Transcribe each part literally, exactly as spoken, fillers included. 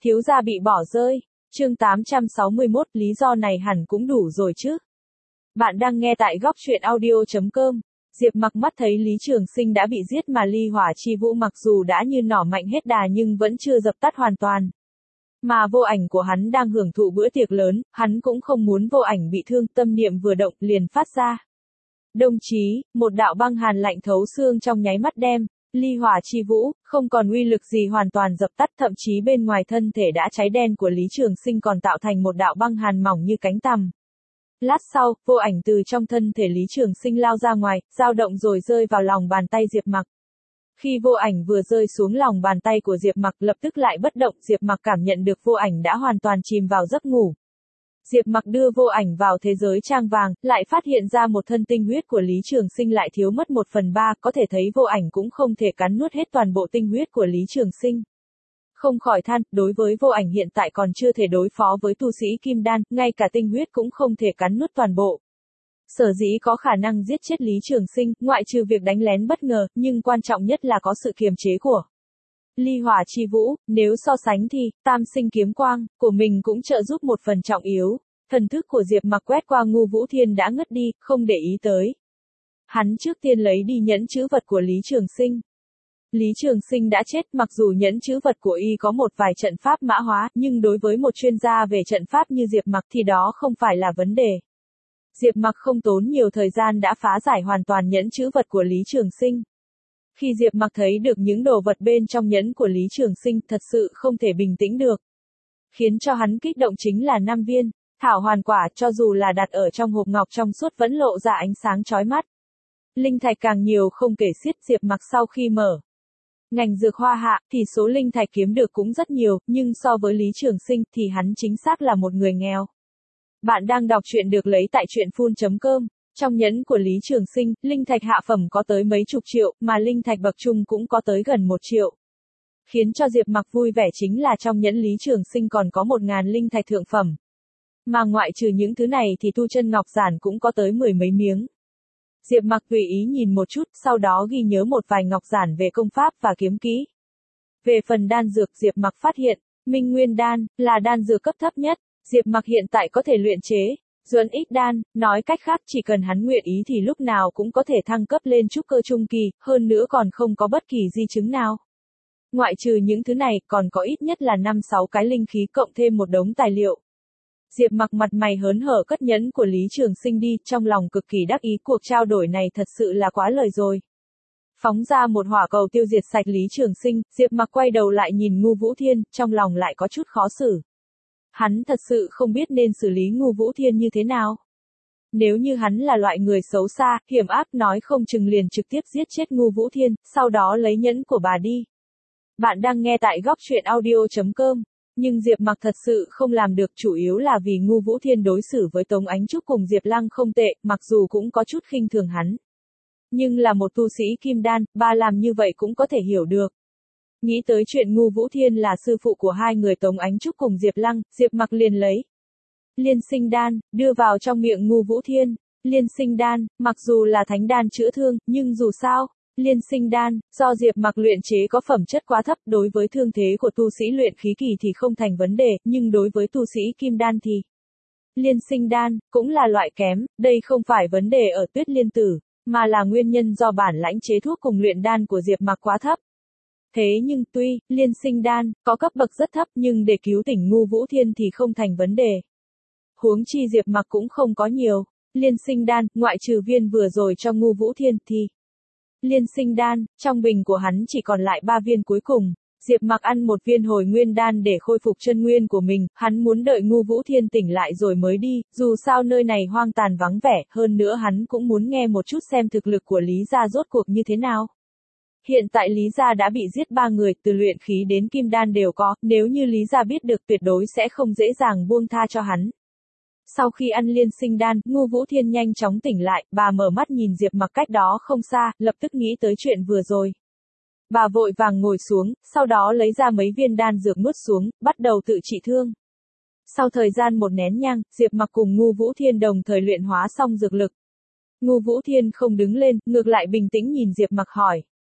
thiếu gia bị bỏ rơi. Chương tám trăm sáu mươi mốt, lý do này hẳn cũng đủ rồi chứ. Bạn đang nghe tại góc truyện audio chấm com. Diệp Mặc mắt thấy Lý Trường Sinh đã bị giết mà ly hỏa chi vũ mặc dù đã như nỏ mạnh hết đà nhưng vẫn chưa dập tắt hoàn toàn. Mà vô ảnh của hắn đang hưởng thụ bữa tiệc lớn, hắn cũng không muốn vô ảnh bị thương, tâm niệm vừa động liền phát ra. Đồng chí, một đạo băng hàn lạnh thấu xương trong nháy mắt đem ly hỏa chi vũ, không còn uy lực gì hoàn toàn dập tắt, thậm chí bên ngoài thân thể đã cháy đen của Lý Trường Sinh còn tạo thành một đạo băng hàn mỏng như cánh tằm. Lát sau, vô ảnh từ trong thân thể Lý Trường Sinh lao ra ngoài, dao động rồi rơi vào lòng bàn tay Diệp Mặc. Khi vô ảnh vừa rơi xuống lòng bàn tay của Diệp Mặc lập tức lại bất động, Diệp Mặc cảm nhận được vô ảnh đã hoàn toàn chìm vào giấc ngủ. Diệp Mặc đưa vô ảnh vào thế giới trang vàng, lại phát hiện ra một thân tinh huyết của Lý Trường Sinh lại thiếu mất một phần ba, có thể thấy vô ảnh cũng không thể cắn nuốt hết toàn bộ tinh huyết của Lý Trường Sinh. Không khỏi than, đối với vô ảnh hiện tại còn chưa thể đối phó với tu sĩ Kim Đan, ngay cả tinh huyết cũng không thể cắn nuốt toàn bộ. Sở dĩ có khả năng giết chết Lý Trường Sinh, ngoại trừ việc đánh lén bất ngờ, nhưng quan trọng nhất là có sự kiềm chế của ly hỏa chi vũ, nếu so sánh thì, tam sinh kiếm quang, của mình cũng trợ giúp một phần trọng yếu. Thần thức của Diệp Mặc quét qua Ngưu Vũ Thiên đã ngất đi, không để ý tới. Hắn trước tiên lấy đi nhẫn chữ vật của Lý Trường Sinh. Lý Trường Sinh đã chết, mặc dù nhẫn chữ vật của y có một vài trận pháp mã hóa, nhưng đối với một chuyên gia về trận pháp như Diệp Mặc thì đó không phải là vấn đề. Diệp Mặc không tốn nhiều thời gian đã phá giải hoàn toàn nhẫn chữ vật của Lý Trường Sinh. Khi Diệp Mặc thấy được những đồ vật bên trong nhẫn của Lý Trường Sinh, thật sự không thể bình tĩnh được. Khiến cho hắn kích động chính là năm viên thảo hoàn quả, cho dù là đặt ở trong hộp ngọc trong suốt vẫn lộ ra ánh sáng chói mắt. Linh thạch càng nhiều không kể xiết, Diệp Mặc sau khi mở ngành dược hoa hạ thì số linh thạch kiếm được cũng rất nhiều, nhưng so với Lý Trường Sinh thì hắn chính xác là một người nghèo. Bạn đang đọc truyện được lấy tại truyện phun chấm com. Trong nhẫn của Lý Trường Sinh, linh thạch hạ phẩm có tới mấy chục triệu, mà linh thạch bậc trung cũng có tới gần một triệu. Khiến cho Diệp Mặc vui vẻ chính là trong nhẫn Lý Trường Sinh còn có một ngàn linh thạch thượng phẩm. Mà ngoại trừ những thứ này thì tu chân ngọc giản cũng có tới mười mấy miếng. Diệp Mặc tùy ý nhìn một chút, sau đó ghi nhớ một vài ngọc giản về công pháp và kiếm kỹ. Về phần đan dược, Diệp Mặc phát hiện, Minh Nguyên đan là đan dược cấp thấp nhất. Diệp Mặc hiện tại có thể luyện chế Duẫn Ích đan, nói cách khác chỉ cần hắn nguyện ý thì lúc nào cũng có thể thăng cấp lên trúc cơ trung kỳ, hơn nữa còn không có bất kỳ di chứng nào. Ngoại trừ những thứ này, còn có ít nhất là năm sáu cái linh khí cộng thêm một đống tài liệu. Diệp Mặc mặt mày hớn hở cất nhẫn của Lý Trường Sinh đi, trong lòng cực kỳ đắc ý, cuộc trao đổi này thật sự là quá lời rồi. Phóng ra một hỏa cầu tiêu diệt sạch Lý Trường Sinh, Diệp Mặc quay đầu lại nhìn Ngưu Vũ Thiên, trong lòng lại có chút khó xử. Hắn thật sự không biết nên xử lý Ngưu Vũ Thiên như thế nào. Nếu như hắn là loại người xấu xa, hiểm ác, nói không chừng liền trực tiếp giết chết Ngưu Vũ Thiên, sau đó lấy nhẫn của bà đi. Bạn đang nghe tại góc truyện audio chấm com. Nhưng Diệp Mặc thật sự không làm được, chủ yếu là vì Ngưu Vũ Thiên đối xử với Tống Ánh Trúc cùng Diệp Lăng không tệ, mặc dù cũng có chút khinh thường hắn. Nhưng là một tu sĩ Kim Đan, bà làm như vậy cũng có thể hiểu được. Nghĩ tới chuyện Ngưu Vũ Thiên là sư phụ của hai người Tống Ánh Trúc cùng Diệp Lăng, Diệp Mặc liền lấy Liên Sinh đan, đưa vào trong miệng Ngưu Vũ Thiên. Liên Sinh đan, mặc dù là thánh đan chữa thương, nhưng dù sao, Liên Sinh đan, do Diệp Mặc luyện chế có phẩm chất quá thấp, đối với thương thế của tu sĩ luyện khí kỳ thì không thành vấn đề, nhưng đối với tu sĩ Kim Đan thì Liên Sinh đan, cũng là loại kém, đây không phải vấn đề ở Tuyết Liên Tử, mà là nguyên nhân do bản lãnh chế thuốc cùng luyện đan của Diệp Mặc quá thấp. Thế nhưng tuy, Liên Sinh đan, có cấp bậc rất thấp nhưng để cứu tỉnh Ngưu Vũ Thiên thì không thành vấn đề. Huống chi Diệp Mặc cũng không có nhiều Liên Sinh đan, ngoại trừ viên vừa rồi cho Ngưu Vũ Thiên thì Liên Sinh đan, trong bình của hắn chỉ còn lại ba viên cuối cùng. Diệp Mặc ăn một viên hồi nguyên đan để khôi phục chân nguyên của mình, hắn muốn đợi Ngưu Vũ Thiên tỉnh lại rồi mới đi, dù sao nơi này hoang tàn vắng vẻ, hơn nữa hắn cũng muốn nghe một chút xem thực lực của Lý gia rốt cuộc như thế nào. Hiện tại Lý gia đã bị giết ba người, từ luyện khí đến kim đan đều có, nếu như Lý gia biết được tuyệt đối sẽ không dễ dàng buông tha cho hắn. Sau khi ăn Liên Sinh đan, Ngưu Vũ Thiên nhanh chóng tỉnh lại, bà mở mắt nhìn Diệp Mặc cách đó không xa, lập tức nghĩ tới chuyện vừa rồi. Bà vội vàng ngồi xuống, sau đó lấy ra mấy viên đan dược nuốt xuống, bắt đầu tự trị thương. Sau thời gian một nén nhang, Diệp Mặc cùng Ngưu Vũ Thiên đồng thời luyện hóa xong dược lực. Ngưu Vũ Thiên không đứng lên, ngược lại bình tĩnh nhìn Diệp Mặc hỏi.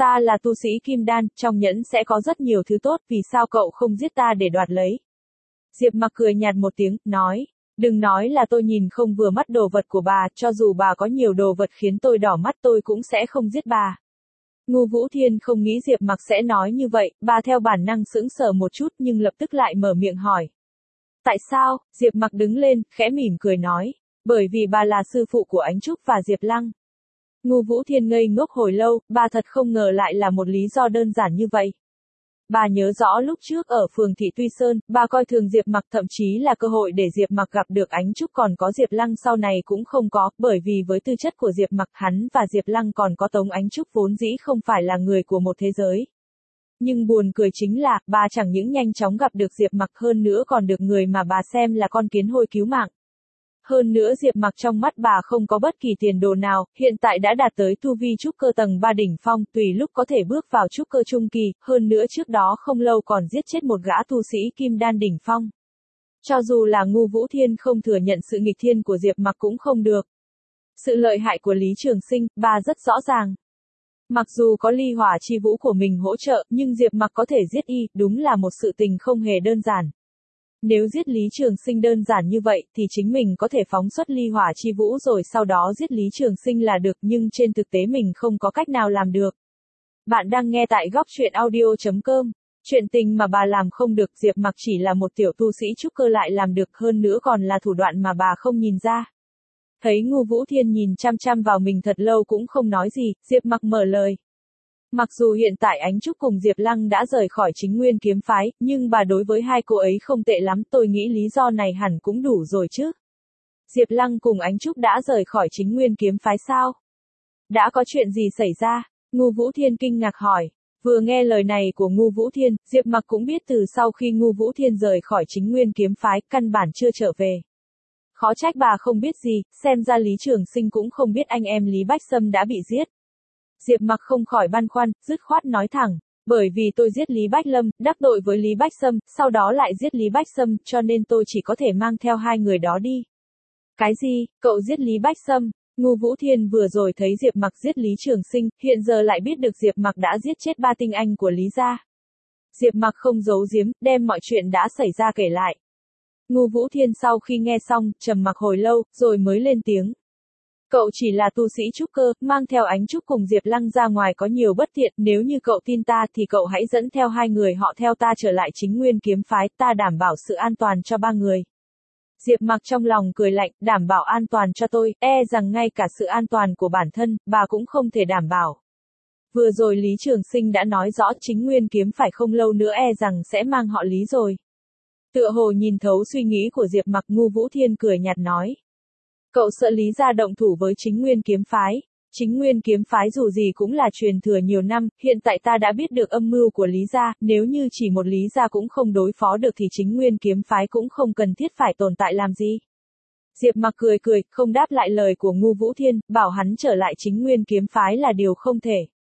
Ta là tu sĩ kim đan, trong nhẫn sẽ có rất nhiều thứ tốt, vì sao cậu không giết ta để đoạt lấy? Diệp Mặc cười nhạt một tiếng, nói, đừng nói là tôi nhìn không vừa mắt đồ vật của bà, cho dù bà có nhiều đồ vật khiến tôi đỏ mắt tôi cũng sẽ không giết bà. Ngô Vũ Thiên không nghĩ Diệp Mặc sẽ nói như vậy, bà theo bản năng sững sờ một chút nhưng lập tức lại mở miệng hỏi. Tại sao? Diệp Mặc đứng lên, khẽ mỉm cười nói, bởi vì bà là sư phụ của Ánh Trúc và Diệp Lăng. Ngô Vũ Thiên ngây ngốc hồi lâu, bà thật không ngờ lại là một lý do đơn giản như vậy. Bà nhớ rõ lúc trước ở phường Thị Tuy Sơn, bà coi thường Diệp Mặc, thậm chí là cơ hội để Diệp Mặc gặp được Ánh Trúc còn có Diệp Lăng sau này cũng không có, bởi vì với tư chất của Diệp Mặc, hắn và Diệp Lăng còn có Tống Ánh Trúc vốn dĩ không phải là người của một thế giới. Nhưng buồn cười chính là, bà chẳng những nhanh chóng gặp được Diệp Mặc hơn nữa còn được người mà bà xem là con kiến hôi cứu mạng. Hơn nữa Diệp Mặc trong mắt bà không có bất kỳ tiền đồ nào, hiện tại đã đạt tới tu vi trúc cơ tầng ba đỉnh phong, tùy lúc có thể bước vào trúc cơ trung kỳ, hơn nữa trước đó không lâu còn giết chết một gã tu sĩ kim đan đỉnh phong. Cho dù là Ngô Vũ Thiên không thừa nhận sự nghịch thiên của Diệp Mặc cũng không được. Sự lợi hại của Lý Trường Sinh, bà rất rõ ràng. Mặc dù có ly hỏa chi vũ của mình hỗ trợ, nhưng Diệp Mặc có thể giết y, đúng là một sự tình không hề đơn giản. Nếu giết Lý Trường Sinh đơn giản như vậy, thì chính mình có thể phóng xuất ly hỏa chi vũ rồi sau đó giết Lý Trường Sinh là được, nhưng trên thực tế mình không có cách nào làm được. Bạn đang nghe tại góc truyện audio chấm com. Chuyện tình mà bà làm không được, Diệp Mặc chỉ là một tiểu tu sĩ trúc cơ lại làm được, hơn nữa còn là thủ đoạn mà bà không nhìn ra. Thấy Ngô Vũ Thiên nhìn chăm chăm vào mình thật lâu cũng không nói gì, Diệp Mặc mở lời. Mặc dù hiện tại Ánh Trúc cùng Diệp Lăng đã rời khỏi Chính Nguyên kiếm phái, nhưng bà đối với hai cô ấy không tệ lắm, tôi nghĩ lý do này hẳn cũng đủ rồi chứ. Diệp Lăng cùng Ánh Trúc đã rời khỏi Chính Nguyên kiếm phái sao? Đã có chuyện gì xảy ra? Ngô Vũ Thiên kinh ngạc hỏi. Vừa nghe lời này của Ngô Vũ Thiên, Diệp Mặc cũng biết từ sau khi Ngô Vũ Thiên rời khỏi Chính Nguyên kiếm phái, căn bản chưa trở về. Khó trách bà không biết gì, xem ra Lý Trường Sinh cũng không biết anh em Lý Bách Sâm đã bị giết. Diệp Mặc không khỏi băn khoăn, dứt khoát nói thẳng, bởi vì tôi giết Lý Bách Lâm, đắc tội với Lý Bách Sâm, sau đó lại giết Lý Bách Sâm, cho nên tôi chỉ có thể mang theo hai người đó đi. Cái gì, cậu giết Lý Bách Sâm? Ngô Vũ Thiên vừa rồi thấy Diệp Mặc giết Lý Trường Sinh, hiện giờ lại biết được Diệp Mặc đã giết chết ba tinh anh của Lý gia. Diệp Mặc không giấu giếm, đem mọi chuyện đã xảy ra kể lại. Ngô Vũ Thiên sau khi nghe xong, trầm mặc hồi lâu, rồi mới lên tiếng. Cậu chỉ là tu sĩ trúc cơ, mang theo Ánh Trúc cùng Diệp Lăng ra ngoài có nhiều bất tiện, nếu như cậu tin ta thì cậu hãy dẫn theo hai người họ theo ta trở lại Chính Nguyên kiếm phái, ta đảm bảo sự an toàn cho ba người. Diệp Mặc trong lòng cười lạnh, đảm bảo an toàn cho tôi, e rằng ngay cả sự an toàn của bản thân, bà cũng không thể đảm bảo. Vừa rồi Lý Trường Sinh đã nói rõ Chính Nguyên kiếm phải không lâu nữa e rằng sẽ mang họ Lý rồi. Tựa hồ nhìn thấu suy nghĩ của Diệp Mặc, Ngô Vũ Thiên cười nhạt nói. Cậu sợ Lý gia động thủ với Chính Nguyên kiếm phái. Chính Nguyên kiếm phái dù gì cũng là truyền thừa nhiều năm, hiện tại ta đã biết được âm mưu của Lý gia, nếu như chỉ một Lý gia cũng không đối phó được thì Chính Nguyên kiếm phái cũng không cần thiết phải tồn tại làm gì. Diệp Mặc cười cười, không đáp lại lời của Ngô Vũ Thiên, bảo hắn trở lại Chính Nguyên kiếm phái là điều không thể.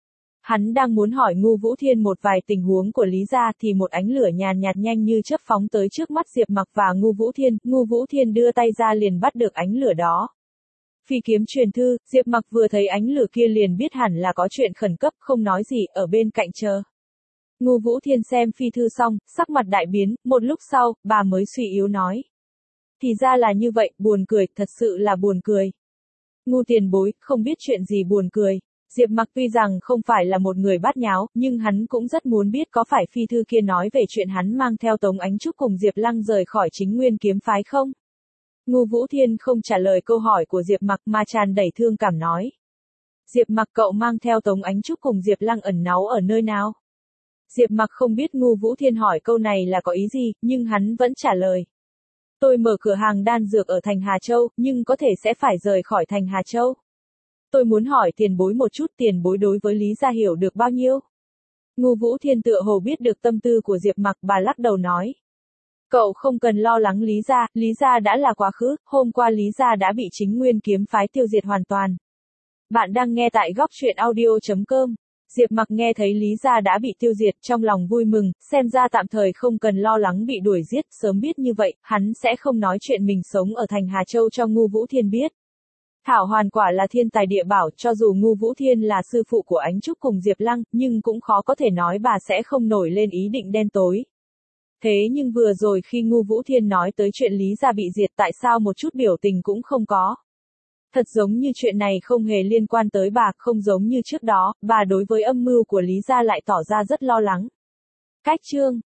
Hắn đang muốn hỏi Ngô Vũ Thiên một vài tình huống của Lý gia thì một ánh lửa nhàn nhạt nhanh như chớp phóng tới trước mắt Diệp Mặc và Ngô Vũ Thiên, Ngô Vũ Thiên đưa tay ra liền bắt được ánh lửa đó. Phi kiếm truyền thư, Diệp Mặc vừa thấy ánh lửa kia liền biết hẳn là có chuyện khẩn cấp, không nói gì, ở bên cạnh chờ. Ngô Vũ Thiên xem phi thư xong, sắc mặt đại biến, một lúc sau, bà mới suy yếu nói. Thì ra là như vậy, buồn cười, thật sự là buồn cười. Ngô tiền bối, không biết chuyện gì buồn cười. Diệp Mặc tuy rằng không phải là một người bát nháo, nhưng hắn cũng rất muốn biết có phải phi thư kia nói về chuyện hắn mang theo Tống Ánh Trúc cùng Diệp Lăng rời khỏi Chính Nguyên kiếm phái không? Ngô Vũ Thiên không trả lời câu hỏi của Diệp Mặc mà tràn đầy thương cảm nói. Diệp Mặc, cậu mang theo Tống Ánh Trúc cùng Diệp Lăng ẩn náu ở nơi nào? Diệp Mặc không biết Ngô Vũ Thiên hỏi câu này là có ý gì, nhưng hắn vẫn trả lời. Tôi mở cửa hàng đan dược ở thành Hà Châu, nhưng có thể sẽ phải rời khỏi thành Hà Châu. Tôi muốn hỏi tiền bối một chút, tiền bối đối với Lý gia hiểu được bao nhiêu? Ngô Vũ Thiên tựa hồ biết được tâm tư của Diệp Mặc, bà lắc đầu nói. Cậu không cần lo lắng Lý gia, Lý gia đã là quá khứ, hôm qua Lý gia đã bị Chính Nguyên kiếm phái tiêu diệt hoàn toàn. Bạn đang nghe tại góc truyện audio chấm com. Diệp Mặc nghe thấy Lý gia đã bị tiêu diệt, trong lòng vui mừng, xem ra tạm thời không cần lo lắng bị đuổi giết, sớm biết như vậy, hắn sẽ không nói chuyện mình sống ở thành Hà Châu cho Ngô Vũ Thiên biết. Thảo Hoàn quả là thiên tài địa bảo, cho dù Ngu Vũ Thiên là sư phụ của Ánh Trúc cùng Diệp Lăng, nhưng cũng khó có thể nói bà sẽ không nổi lên ý định đen tối. Thế nhưng vừa rồi khi Ngu Vũ Thiên nói tới chuyện Lý gia bị diệt, tại sao một chút biểu tình cũng không có? Thật giống như chuyện này không hề liên quan tới bà, không giống như trước đó, bà đối với âm mưu của Lý gia lại tỏ ra rất lo lắng. Cách chương